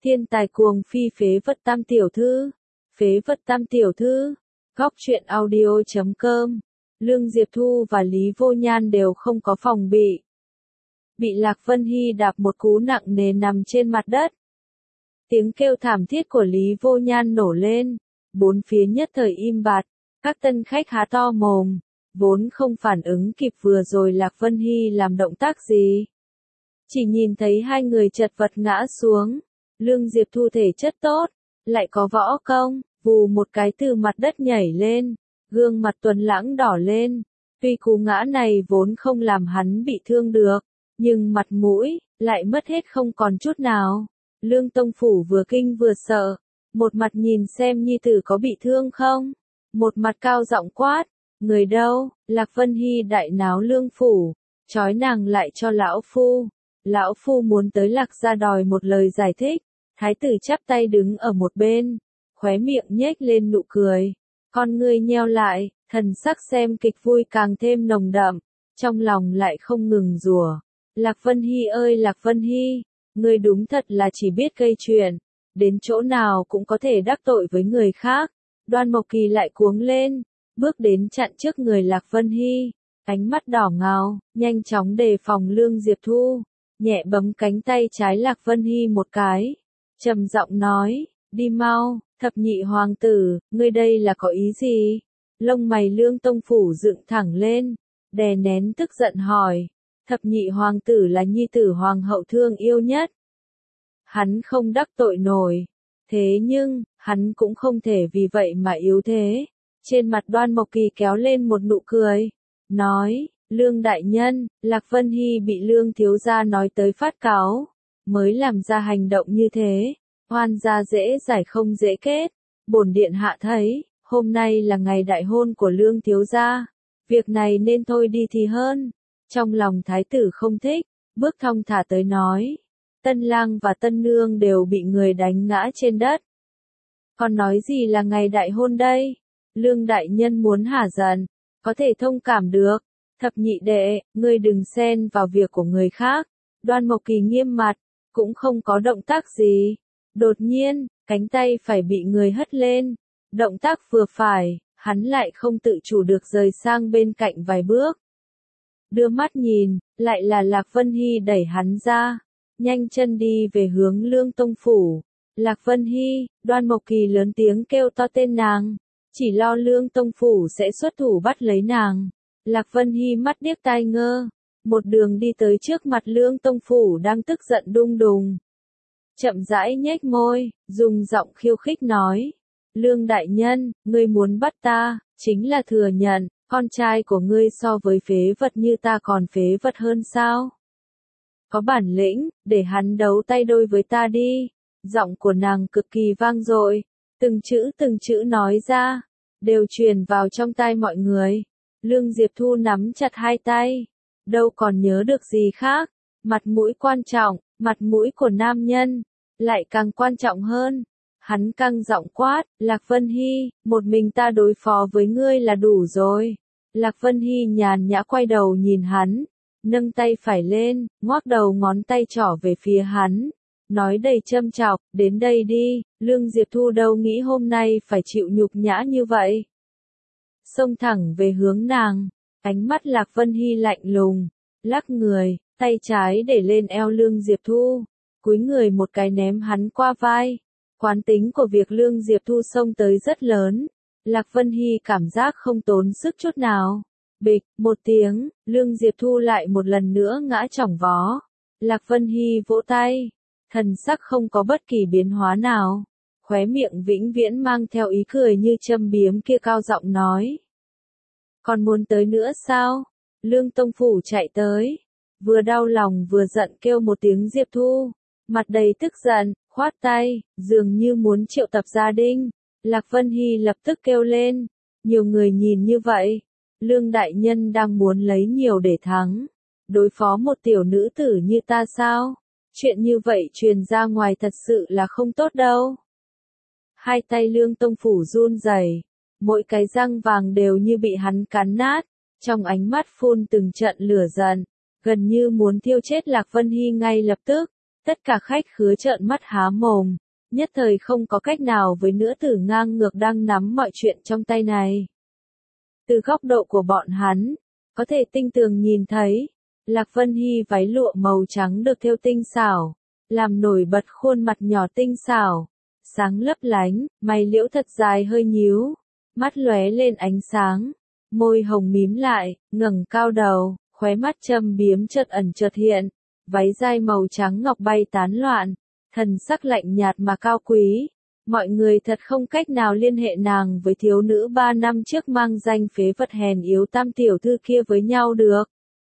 Thiên tài cuồng phi phế vật tam tiểu thư. Phế vật tam tiểu thư. Góc truyện audio.com. Lương Diệp Thu và Lý Vô Nhan đều không có phòng bị. Bị Lạc Vân Hy đạp một cú nặng nề nằm trên mặt đất. Tiếng kêu thảm thiết của Lý Vô Nhan nổ lên. Bốn phía nhất thời im bặt. Các tân khách há to mồm. Vốn không phản ứng kịp vừa rồi Lạc Vân Hy làm động tác gì. Chỉ nhìn thấy hai người chật vật ngã xuống. Lương Diệp Thu thể chất tốt, lại có võ công, vù một cái từ mặt đất nhảy lên, gương mặt tuấn lãng đỏ lên. Tuy cú ngã này vốn không làm hắn bị thương được, nhưng mặt mũi lại mất hết không còn chút nào. Lương Tông Phủ vừa kinh vừa sợ, một mặt nhìn xem nhi tử có bị thương không, một mặt cao giọng quát, người đâu? Lạc Vân Hy đại náo Lương Phủ, trói nàng lại cho lão phu. Lão phu muốn tới Lạc gia đòi một lời giải thích. Thái tử chắp tay đứng ở một bên, khóe miệng nhếch lên nụ cười, con ngươi nheo lại, thần sắc xem kịch vui càng thêm nồng đậm, trong lòng lại không ngừng rủa. Lạc Vân Hy ơi Lạc Vân Hy, ngươi đúng thật là chỉ biết gây chuyện, đến chỗ nào cũng có thể đắc tội với người khác. Đoan Mộc Kỳ lại cuống lên, bước đến chặn trước người Lạc Vân Hy, ánh mắt đỏ ngầu, nhanh chóng đề phòng Lương Diệp Thu, nhẹ bấm cánh tay trái Lạc Vân Hy một cái. Trầm giọng nói, đi mau, thập nhị hoàng tử, ngươi đây là có ý gì? Lông mày Lương Tông Phủ dựng thẳng lên, đè nén tức giận hỏi, thập nhị hoàng tử là nhi tử hoàng hậu thương yêu nhất. Hắn không đắc tội nổi, thế nhưng, hắn cũng không thể vì vậy mà yếu thế. Trên mặt Đoan Mộc Kỳ kéo lên một nụ cười, nói, Lương đại nhân, Lạc Vân Hy bị Lương thiếu gia nói tới phát cáu, mới làm ra hành động như thế, oan gia dễ giải không dễ kết. Bổn điện hạ thấy, hôm nay là ngày đại hôn của Lương thiếu gia, việc này nên thôi đi thì hơn. Trong lòng thái tử không thích, bước thong thả tới nói, tân lang và tân nương đều bị người đánh ngã trên đất. Còn nói gì là ngày đại hôn đây? Lương đại nhân muốn hả giận, có thể thông cảm được. Thập nhị đệ, ngươi đừng xen vào việc của người khác. Đoan Mộc Kỳ nghiêm mặt, cũng không có động tác gì. Đột nhiên, cánh tay phải bị người hất lên. Động tác vừa phải, hắn lại không tự chủ được rời sang bên cạnh vài bước. Đưa mắt nhìn, lại là Lạc Vân Hy đẩy hắn ra. Nhanh chân đi về hướng Lương Tông Phủ. Lạc Vân Hy, Đoan Mộc Kỳ lớn tiếng kêu to tên nàng. Chỉ lo Lương Tông Phủ sẽ xuất thủ bắt lấy nàng. Lạc Vân Hy mắt điếc tai ngơ. Một đường đi tới trước mặt Lương Tông Phủ đang tức giận đung đùng. Chậm rãi nhếch môi, dùng giọng khiêu khích nói. Lương đại nhân, ngươi muốn bắt ta, chính là thừa nhận, con trai của ngươi so với phế vật như ta còn phế vật hơn sao? Có bản lĩnh, để hắn đấu tay đôi với ta đi. Giọng của nàng cực kỳ vang dội, từng chữ nói ra, đều truyền vào trong tai mọi người. Lương Diệp Thu nắm chặt hai tay, đâu còn nhớ được gì khác, mặt mũi quan trọng, mặt mũi của nam nhân, lại càng quan trọng hơn. Hắn căng giọng quát, Lạc Vân Hy, một mình ta đối phó với ngươi là đủ rồi. Lạc Vân Hy nhàn nhã quay đầu nhìn hắn, nâng tay phải lên, ngoác đầu ngón tay trỏ về phía hắn, nói đầy châm chọc, đến đây đi. Lương Diệp Thu đâu nghĩ hôm nay phải chịu nhục nhã như vậy. Xông thẳng về hướng nàng, ánh mắt Lạc Vân Hy lạnh lùng, lắc người, tay trái để lên eo Lương Diệp Thu, cúi người một cái ném hắn qua vai. Quán tính của việc Lương Diệp Thu xông tới rất lớn, Lạc Vân Hy cảm giác không tốn sức chút nào. Bịch, một tiếng, Lương Diệp Thu lại một lần nữa ngã chỏng vó. Lạc Vân Hy vỗ tay, thần sắc không có bất kỳ biến hóa nào. Khóe miệng vĩnh viễn mang theo ý cười như châm biếm kia cao giọng nói. Còn muốn tới nữa sao? Lương Tông Phủ chạy tới, vừa đau lòng vừa giận kêu một tiếng Diệp Thu, mặt đầy tức giận, khoát tay, dường như muốn triệu tập gia đình. Lạc Vân Hy lập tức kêu lên, nhiều người nhìn như vậy, Lương đại nhân đang muốn lấy nhiều để thắng, đối phó một tiểu nữ tử như ta sao? Chuyện như vậy truyền ra ngoài thật sự là không tốt đâu. Hai tay Lương Tông Phủ run rẩy, mỗi cái răng vàng đều như bị hắn cắn nát, trong ánh mắt phun từng trận lửa giận, gần như muốn thiêu chết Lạc Vân Hy ngay lập tức. Tất cả khách khứa trợn mắt há mồm, nhất thời không có cách nào với nữ tử ngang ngược đang nắm mọi chuyện trong tay này. Từ góc độ của bọn hắn, có thể tinh tường nhìn thấy, Lạc Vân Hy váy lụa màu trắng được thêu tinh xảo, làm nổi bật khuôn mặt nhỏ tinh xảo, sáng lấp lánh, mày liễu thật dài hơi nhíu, mắt lóe lên ánh sáng, môi hồng mím lại, ngẩng cao đầu, khóe mắt châm biếm chợt ẩn chợt hiện, váy dai màu trắng ngọc bay tán loạn, thần sắc lạnh nhạt mà cao quý. Mọi người thật không cách nào liên hệ nàng với thiếu nữ 3 năm trước mang danh phế vật hèn yếu tam tiểu thư kia với nhau được.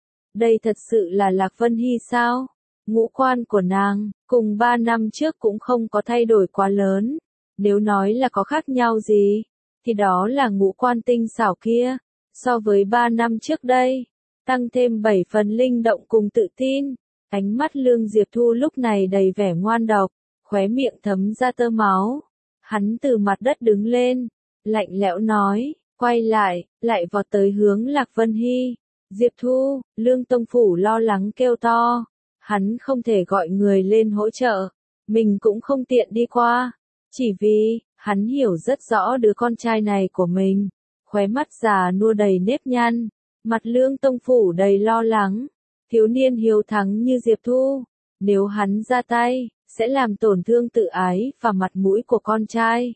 Đây thật sự là Lạc Vân Hy sao? Ngũ quan của nàng, cùng 3 năm trước cũng không có thay đổi quá lớn. Nếu nói là có khác nhau gì, thì đó là ngũ quan tinh xảo kia, so với 3 năm trước đây, tăng thêm 7 phần linh động cùng tự tin. Ánh mắt Lương Diệp Thu lúc này đầy vẻ ngoan độc, khóe miệng thấm ra tơ máu. Hắn từ mặt đất đứng lên, lạnh lẽo nói, quay lại vọt tới hướng Lạc Vân Hy. Diệp Thu, Lương Tông Phủ lo lắng kêu to. Hắn không thể gọi người lên hỗ trợ, mình cũng không tiện đi qua. Chỉ vì, hắn hiểu rất rõ đứa con trai này của mình. Khóe mắt già nua đầy nếp nhăn, mặt Lương Tông Phủ đầy lo lắng. Thiếu niên hiếu thắng như Diệp Thu, nếu hắn ra tay, sẽ làm tổn thương tự ái và mặt mũi của con trai.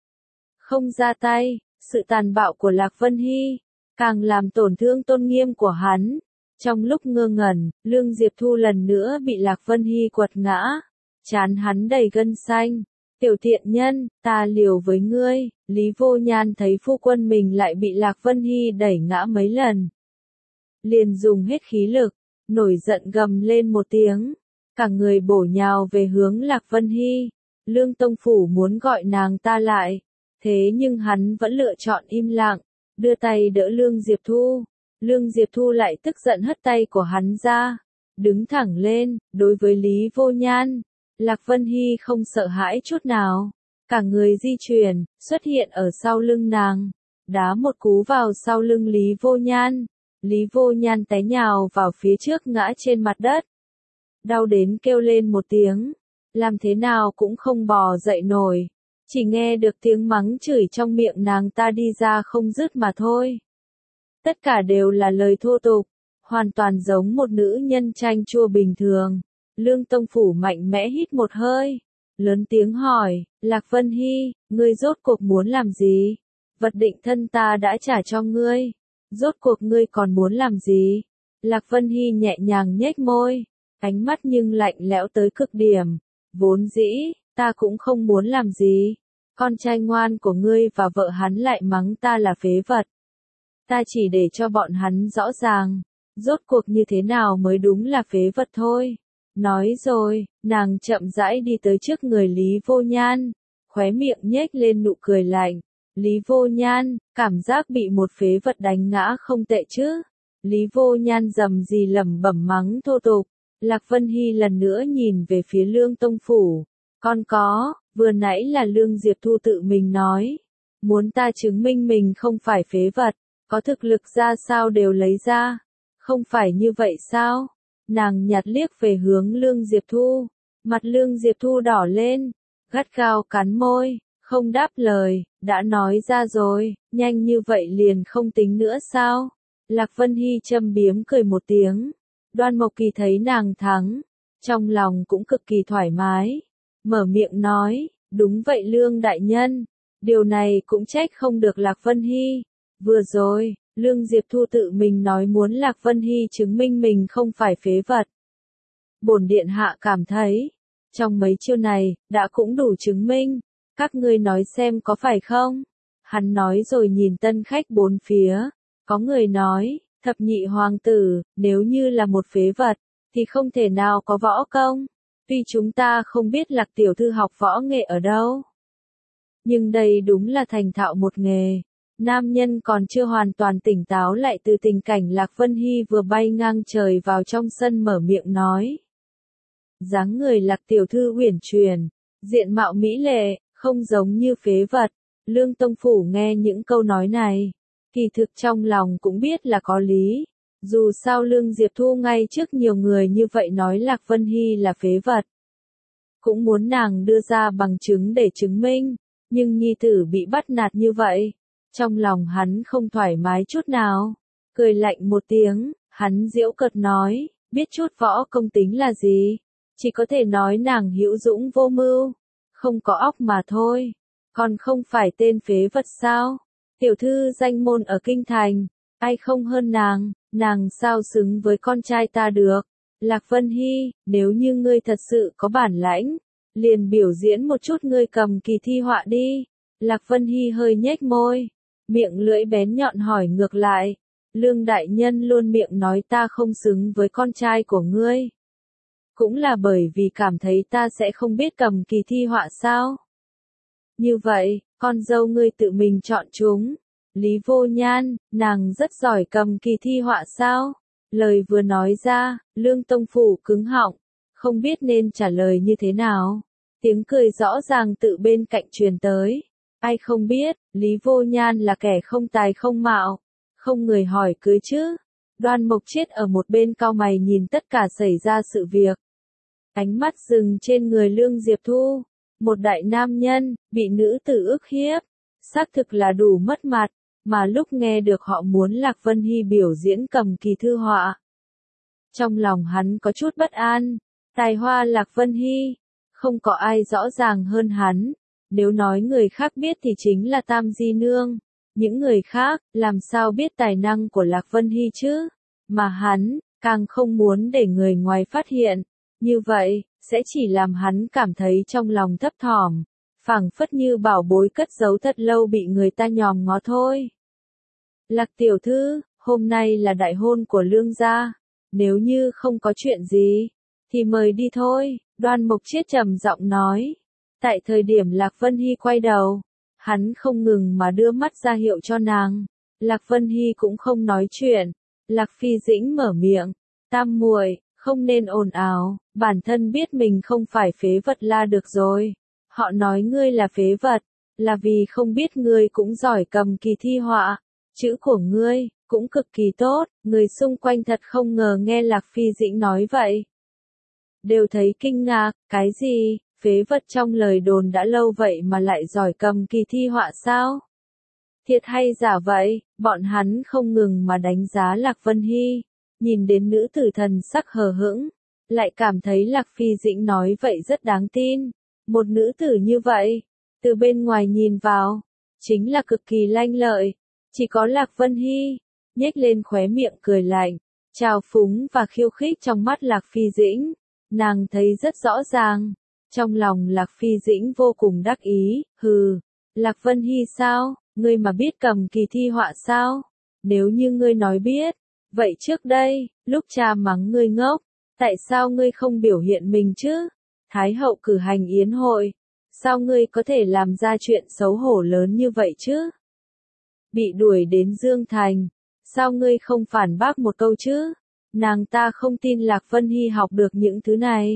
Không ra tay, sự tàn bạo của Lạc Vân Hy, càng làm tổn thương tôn nghiêm của hắn. Trong lúc ngơ ngẩn, Lương Diệp Thu lần nữa bị Lạc Vân Hy quật ngã, trán hắn đầy gân xanh. Tiểu thiện nhân, ta liều với ngươi. Lý Vô Nhan thấy phu quân mình lại bị Lạc Vân Hy đẩy ngã mấy lần, liền dùng hết khí lực, nổi giận gầm lên một tiếng, cả người bổ nhào về hướng Lạc Vân Hy. Lương Tông Phủ muốn gọi nàng ta lại, thế nhưng hắn vẫn lựa chọn im lặng, đưa tay đỡ Lương Diệp Thu. Lương Diệp Thu lại tức giận hất tay của hắn ra, đứng thẳng lên, đối với Lý Vô Nhan. Lạc Vân Hy không sợ hãi chút nào, cả người di chuyển, xuất hiện ở sau lưng nàng, đá một cú vào sau lưng Lý Vô Nhan. Lý Vô Nhan té nhào vào phía trước ngã trên mặt đất. Đau đến kêu lên một tiếng, làm thế nào cũng không bò dậy nổi, chỉ nghe được tiếng mắng chửi trong miệng nàng ta đi ra không dứt mà thôi. Tất cả đều là lời thô tục, hoàn toàn giống một nữ nhân chanh chua bình thường. Lương Tông Phủ mạnh mẽ hít một hơi, lớn tiếng hỏi, Lạc Vân Hy, ngươi rốt cuộc muốn làm gì? Vật định thân ta đã trả cho ngươi, rốt cuộc ngươi còn muốn làm gì? Lạc Vân Hy nhẹ nhàng nhếch môi, ánh mắt nhưng lạnh lẽo tới cực điểm. Vốn dĩ, ta cũng không muốn làm gì. Con trai ngoan của ngươi và vợ hắn lại mắng ta là phế vật. Ta chỉ để cho bọn hắn rõ ràng, rốt cuộc như thế nào mới đúng là phế vật thôi. Nói rồi, nàng chậm rãi đi tới trước người Lý Vô Nhan, khóe miệng nhếch lên nụ cười lạnh. Lý Vô Nhan, cảm giác bị một phế vật đánh ngã không tệ chứ. Lý Vô Nhan rầm rì lẩm bẩm mắng thô tục. Lạc Vân Hy lần nữa nhìn về phía Lương Tông Phủ. Con có, vừa nãy là Lương Diệp Thu tự mình nói. Muốn ta chứng minh mình không phải phế vật, có thực lực ra sao đều lấy ra. Không phải như vậy sao? Nàng nhạt liếc về hướng Lương Diệp Thu. Mặt Lương Diệp Thu đỏ lên, gắt gao cắn môi, không đáp lời, đã nói ra rồi, nhanh như vậy liền không tính nữa sao? Lạc Vân Hy châm biếm cười một tiếng. Đoan Mộc Kỳ thấy nàng thắng, trong lòng cũng cực kỳ thoải mái, mở miệng nói, đúng vậy Lương đại nhân, điều này cũng trách không được Lạc Vân Hy. Vừa rồi, Lương Diệp Thu tự mình nói muốn Lạc Vân Hy chứng minh mình không phải phế vật. Bổn điện hạ cảm thấy, trong mấy chiêu này, đã cũng đủ chứng minh, các ngươi nói xem có phải không? Hắn nói rồi nhìn tân khách bốn phía, có người nói, thập nhị hoàng tử, nếu như là một phế vật, thì không thể nào có võ công. Tuy chúng ta không biết Lạc tiểu thư học võ nghệ ở đâu, nhưng đây đúng là thành thạo một nghề. Nam nhân còn chưa hoàn toàn tỉnh táo lại từ tình cảnh Lạc Vân Hy vừa bay ngang trời vào trong sân mở miệng nói. Dáng người Lạc tiểu thư uyển chuyển, diện mạo mỹ lệ, không giống như phế vật. Lương Tông Phủ nghe những câu nói này, kỳ thực trong lòng cũng biết là có lý. Dù sao Lương Diệp Thu ngay trước nhiều người như vậy nói Lạc Vân Hy là phế vật, cũng muốn nàng đưa ra bằng chứng để chứng minh, nhưng nhi tử bị bắt nạt như vậy, trong lòng hắn không thoải mái chút nào, cười lạnh một tiếng, hắn giễu cợt nói, biết chút võ công tính là gì, chỉ có thể nói nàng hữu dũng vô mưu, không có óc mà thôi, còn không phải tên phế vật sao, tiểu thư danh môn ở kinh thành, ai không hơn nàng sao xứng với con trai ta được. Lạc Vân Hy, nếu như ngươi thật sự có bản lãnh, liền biểu diễn một chút ngươi cầm kỳ thi họa đi. Lạc Vân Hy hơi nhếch môi, miệng lưỡi bén nhọn hỏi ngược lại, Lương đại nhân luôn miệng nói ta không xứng với con trai của ngươi. Cũng là bởi vì cảm thấy ta sẽ không biết cầm kỳ thi họa sao? Như vậy, con dâu ngươi tự mình chọn chúng. Lý Vô Nhan, nàng rất giỏi cầm kỳ thi họa sao? Lời vừa nói ra, Lương Tông Phủ cứng họng, không biết nên trả lời như thế nào. Tiếng cười rõ ràng tự bên cạnh truyền tới. Ai không biết, Lý Vô Nhan là kẻ không tài không mạo, không người hỏi cưới chứ. Đoan Mộc Chiết ở một bên cau mày nhìn tất cả xảy ra sự việc. Ánh mắt dừng trên người Lương Diệp Thu, một đại nam nhân, bị nữ tử ức hiếp, xác thực là đủ mất mặt, mà lúc nghe được họ muốn Lạc Vân Hy biểu diễn cầm kỳ thư họa. Trong lòng hắn có chút bất an, tài hoa Lạc Vân Hy, không có ai rõ ràng hơn hắn, nếu nói người khác biết thì chính là Tam Di Nương, những người khác, làm sao biết tài năng của Lạc Vân Hy chứ, mà hắn, càng không muốn để người ngoài phát hiện, như vậy, sẽ chỉ làm hắn cảm thấy trong lòng thấp thỏm, phảng phất như bảo bối cất giấu thật lâu bị người ta nhòm ngó thôi. Lạc tiểu thư, hôm nay là đại hôn của Lương gia, nếu như không có chuyện gì, thì mời đi thôi, Đoan Mộc Chiết trầm giọng nói. Tại thời điểm Lạc Vân Hy quay đầu, hắn không ngừng mà đưa mắt ra hiệu cho nàng, Lạc Vân Hy cũng không nói chuyện, Lạc Phi Dĩnh mở miệng, tam muội, không nên ồn ào, bản thân biết mình không phải phế vật là được rồi. Họ nói ngươi là phế vật, là vì không biết ngươi cũng giỏi cầm kỳ thi họa, chữ của ngươi cũng cực kỳ tốt, người xung quanh thật không ngờ nghe Lạc Phi Dĩnh nói vậy. Đều thấy kinh ngạc, cái gì, phế vật trong lời đồn đã lâu vậy mà lại giỏi cầm kỳ thi họa sao? Thiệt hay giả vậy, bọn hắn không ngừng mà đánh giá Lạc Vân Hy, nhìn đến nữ tử thần sắc hờ hững, lại cảm thấy Lạc Phi Dĩnh nói vậy rất đáng tin. Một nữ tử như vậy, từ bên ngoài nhìn vào, chính là cực kỳ lanh lợi, chỉ có Lạc Vân Hy, nhếch lên khóe miệng cười lạnh, trào phúng và khiêu khích trong mắt Lạc Phi Dĩnh, nàng thấy rất rõ ràng, trong lòng Lạc Phi Dĩnh vô cùng đắc ý, hừ, Lạc Vân Hy sao, ngươi mà biết cầm kỳ thi họa sao, nếu như ngươi nói biết, vậy trước đây, lúc cha mắng ngươi ngốc, tại sao ngươi không biểu hiện mình chứ? Thái hậu cử hành yến hội, sao ngươi có thể làm ra chuyện xấu hổ lớn như vậy chứ? Bị đuổi đến Dương Thành, sao ngươi không phản bác một câu chứ? Nàng ta không tin Lạc Vân Hy học được những thứ này.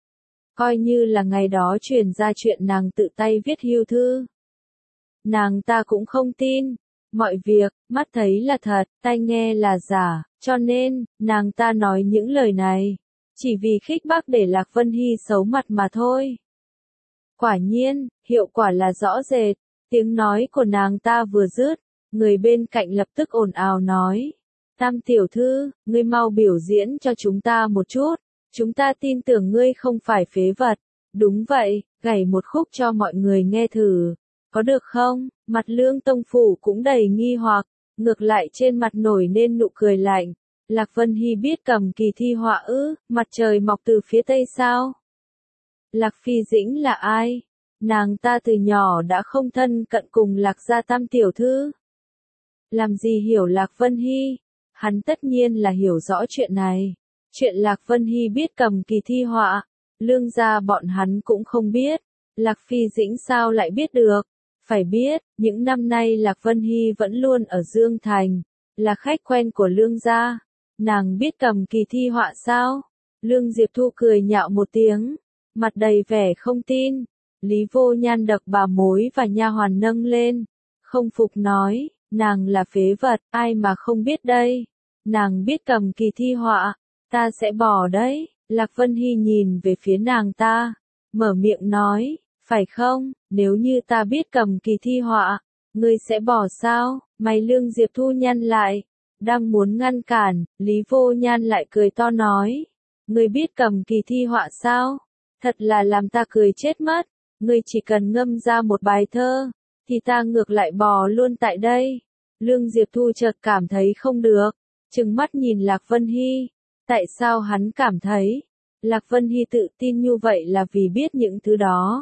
Coi như là ngày đó truyền ra chuyện nàng tự tay viết hưu thư. Nàng ta cũng không tin. Mọi việc, mắt thấy là thật, tai nghe là giả, cho nên, nàng ta nói những lời này. Chỉ vì khích bác để Lạc Vân Hy xấu mặt mà thôi. Quả nhiên, hiệu quả là rõ rệt, tiếng nói của nàng ta vừa dứt, người bên cạnh lập tức ồn ào nói. Tam tiểu thư, ngươi mau biểu diễn cho chúng ta một chút, chúng ta tin tưởng ngươi không phải phế vật. Đúng vậy, gảy một khúc cho mọi người nghe thử, có được không? Mặt Lương Tông Phủ cũng đầy nghi hoặc, ngược lại trên mặt nổi nên nụ cười lạnh. Lạc Vân Hy biết cầm kỳ thi họa ư, mặt trời mọc từ phía tây sao? Lạc Phi Dĩnh là ai? Nàng ta từ nhỏ đã không thân cận cùng Lạc gia tam tiểu thư. Làm gì hiểu Lạc Vân Hy? Hắn tất nhiên là hiểu rõ chuyện này. Chuyện Lạc Vân Hy biết cầm kỳ thi họa, Lương gia bọn hắn cũng không biết. Lạc Phi Dĩnh sao lại biết được? Phải biết, những năm nay Lạc Vân Hy vẫn luôn ở Dương Thành, là khách quen của Lương gia. Nàng biết cầm kỳ thi họa sao? Lương Diệp Thu cười nhạo một tiếng, mặt đầy vẻ không tin. Lý Vô Nhan đập bà mối và nha hoàn nâng lên, không phục nói, nàng là phế vật, ai mà không biết đây. Nàng biết cầm kỳ thi họa, ta sẽ bỏ đấy. Lạc Vân Hy nhìn về phía nàng ta, mở miệng nói, phải không, nếu như ta biết cầm kỳ thi họa, ngươi sẽ bỏ sao, mày Lương Diệp Thu nhăn lại, đang muốn ngăn cản, Lý Vô Nhan lại cười to nói, ngươi biết cầm kỳ thi họa sao, thật là làm ta cười chết mất, ngươi chỉ cần ngâm ra một bài thơ, thì ta ngược lại bò luôn tại đây. Lương Diệp Thu chợt cảm thấy không được, trừng mắt nhìn Lạc Vân Hy, tại sao hắn cảm thấy, Lạc Vân Hy tự tin như vậy là vì biết những thứ đó.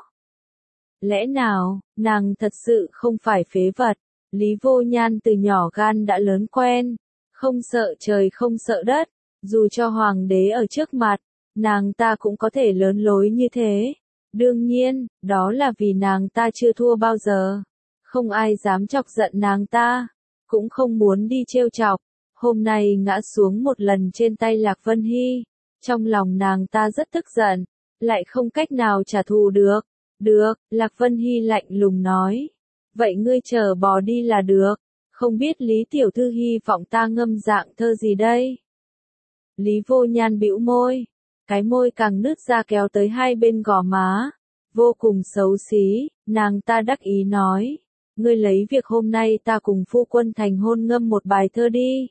Lẽ nào, nàng thật sự không phải phế vật, Lý Vô Nhan từ nhỏ gan đã lớn quen, không sợ trời không sợ đất, dù cho hoàng đế ở trước mặt, nàng ta cũng có thể lớn lối như thế. Đương nhiên, đó là vì nàng ta chưa thua bao giờ, không ai dám chọc giận nàng ta, cũng không muốn đi trêu chọc, hôm nay ngã xuống một lần trên tay Lạc Vân Hy, trong lòng nàng ta rất tức giận, lại không cách nào trả thù được. Được, Lạc Vân Hy lạnh lùng nói. Vậy ngươi chờ bò đi là được, không biết Lý Tiểu Thư hy vọng ta ngâm dạng thơ gì đây? Lý Vô Nhan bĩu môi, cái môi càng nứt ra kéo tới hai bên gò má, vô cùng xấu xí, nàng ta đắc ý nói. Ngươi lấy việc hôm nay ta cùng phu quân thành hôn ngâm một bài thơ đi.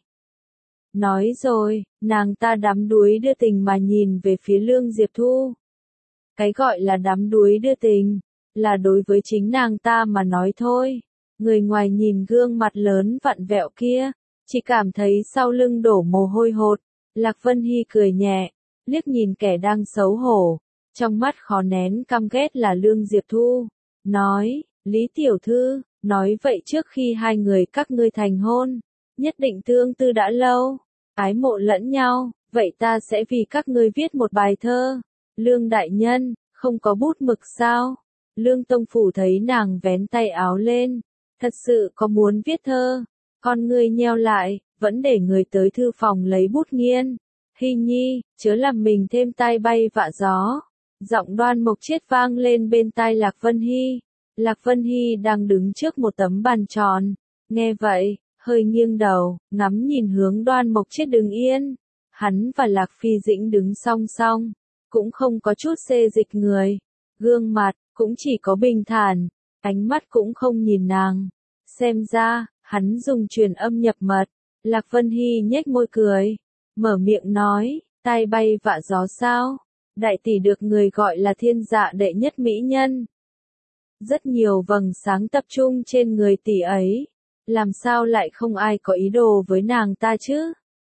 Nói rồi, nàng ta đắm đuối đưa tình mà nhìn về phía Lương Diệp Thu. Cái gọi là đắm đuối đưa tình, là đối với chính nàng ta mà nói thôi. Người ngoài nhìn gương mặt lớn vặn vẹo kia, chỉ cảm thấy sau lưng đổ mồ hôi hột. Lạc Vân Hy cười nhẹ, liếc nhìn kẻ đang xấu hổ, trong mắt khó nén căm ghét là Lương Diệp Thu. Nói, Lý Tiểu Thư, nói vậy trước khi hai người các ngươi thành hôn, nhất định tương tư đã lâu, ái mộ lẫn nhau, vậy ta sẽ vì các ngươi viết một bài thơ. Lương đại nhân, không có bút mực sao? Lương Tông Phủ thấy nàng vén tay áo lên, thật sự có muốn viết thơ, con ngươi nheo lại, vẫn để người tới thư phòng lấy bút nghiên. Hy nhi, chớ làm mình thêm tai bay vạ gió. Giọng Đoan Mộc Chiết vang lên bên tai Lạc Vân Hy. Lạc Vân Hy đang đứng trước một tấm bàn tròn, nghe vậy, hơi nghiêng đầu, ngắm nhìn hướng Đoan Mộc Chiết đứng yên. Hắn và Lạc Phi Dĩnh đứng song song, cũng không có chút xê dịch người, gương mặt cũng chỉ có bình thản, ánh mắt cũng không nhìn nàng. Xem ra, hắn dùng truyền âm nhập mật. Lạc Vân Hy nhếch môi cười, mở miệng nói, tai bay vạ gió sao? Đại tỷ được người gọi là thiên dạ đệ nhất mỹ nhân. Rất nhiều vầng sáng tập trung trên người tỷ ấy, làm sao lại không ai có ý đồ với nàng ta chứ?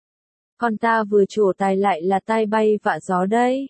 Còn ta vừa trổ tài lại là tai bay vạ gió đây.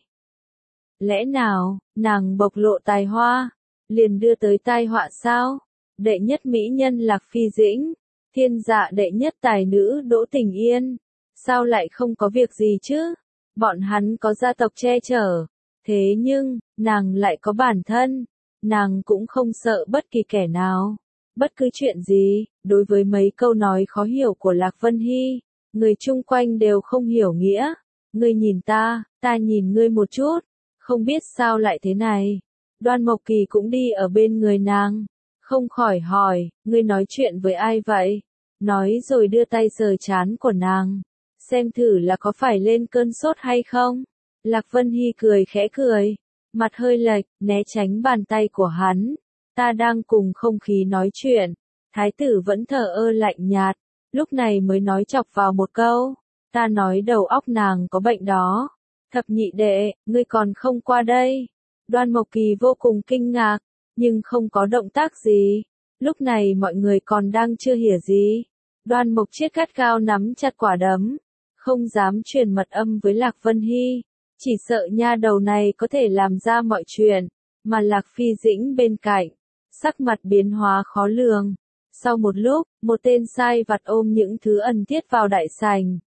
Lẽ nào, nàng bộc lộ tài hoa, liền đưa tới tai họa sao? Đệ nhất mỹ nhân Lạc Phi Dĩnh, thiên dạ đệ nhất tài nữ Đỗ Tình Yên, sao lại không có việc gì chứ? Bọn hắn có gia tộc che chở, thế nhưng, nàng lại có bản thân, nàng cũng không sợ bất kỳ kẻ nào, bất cứ chuyện gì. Đối với mấy câu nói khó hiểu của Lạc Vân Hy, người chung quanh đều không hiểu nghĩa. Ngươi nhìn ta nhìn ngươi một chút, không biết sao lại thế này. Đoan Mộc Kỳ cũng đi ở bên người nàng, không khỏi hỏi, ngươi nói chuyện với ai vậy? Nói rồi đưa tay sờ trán của nàng, xem thử là có phải lên cơn sốt hay không. Lạc Vân Hy cười khẽ cười, mặt hơi lệch, né tránh bàn tay của hắn. Ta đang cùng không khí nói chuyện, thái tử vẫn thờ ơ lạnh nhạt, lúc này mới nói chọc vào một câu. Ta nói đầu óc nàng có bệnh đó. Thập nhị đệ, ngươi còn không qua đây. Đoan Mộc Kỳ vô cùng kinh ngạc, nhưng không có động tác gì. Lúc này mọi người còn đang chưa hiểu gì. Đoan Mộc Chiết gắt gao nắm chặt quả đấm, không dám truyền mật âm với Lạc Vân Hy, chỉ sợ nha đầu này có thể làm ra mọi chuyện, mà Lạc Phi Dĩnh bên cạnh, sắc mặt biến hóa khó lường. Sau một lúc, một tên sai vặt ôm những thứ ẩn thiết vào đại sảnh,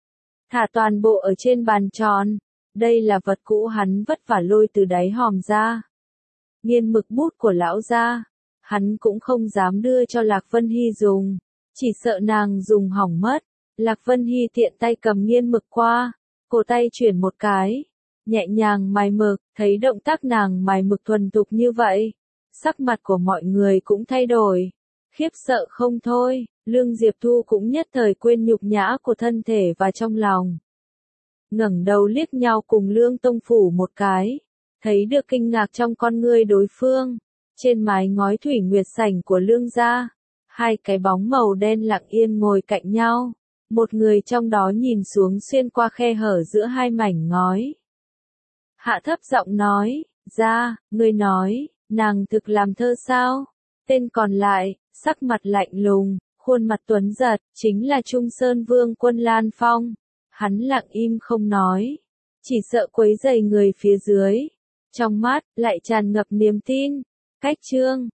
thả toàn bộ ở trên bàn tròn. Đây là vật cũ hắn vất vả lôi từ đáy hòm ra. Nghiên mực bút của lão gia, hắn cũng không dám đưa cho Lạc Vân Hy dùng, chỉ sợ nàng dùng hỏng mất. Lạc Vân Hy tiện tay cầm nghiên mực qua, cổ tay chuyển một cái, nhẹ nhàng mài mực, thấy động tác nàng mài mực thuần thục như vậy, sắc mặt của mọi người cũng thay đổi, khiếp sợ không thôi. Lương Diệp Thu cũng nhất thời quên nhục nhã của thân thể và trong lòng, ngẩng đầu liếc nhau cùng Lương Tông Phủ một cái, thấy được kinh ngạc trong con ngươi đối phương. Trên mái ngói thủy nguyệt sảnh của Lương gia, hai cái bóng màu đen lặng yên ngồi cạnh nhau, một người trong đó nhìn xuống xuyên qua khe hở giữa hai mảnh ngói. Hạ thấp giọng nói, "Gia, ngươi nói, nàng thực làm thơ sao?" Tên còn lại, sắc mặt lạnh lùng, khuôn mặt tuấn giật, chính là Trung Sơn Vương Quân Lan Phong. Hắn lặng im không nói, chỉ sợ quấy rầy người phía dưới. Trong mắt lại tràn ngập niềm tin. Cách chương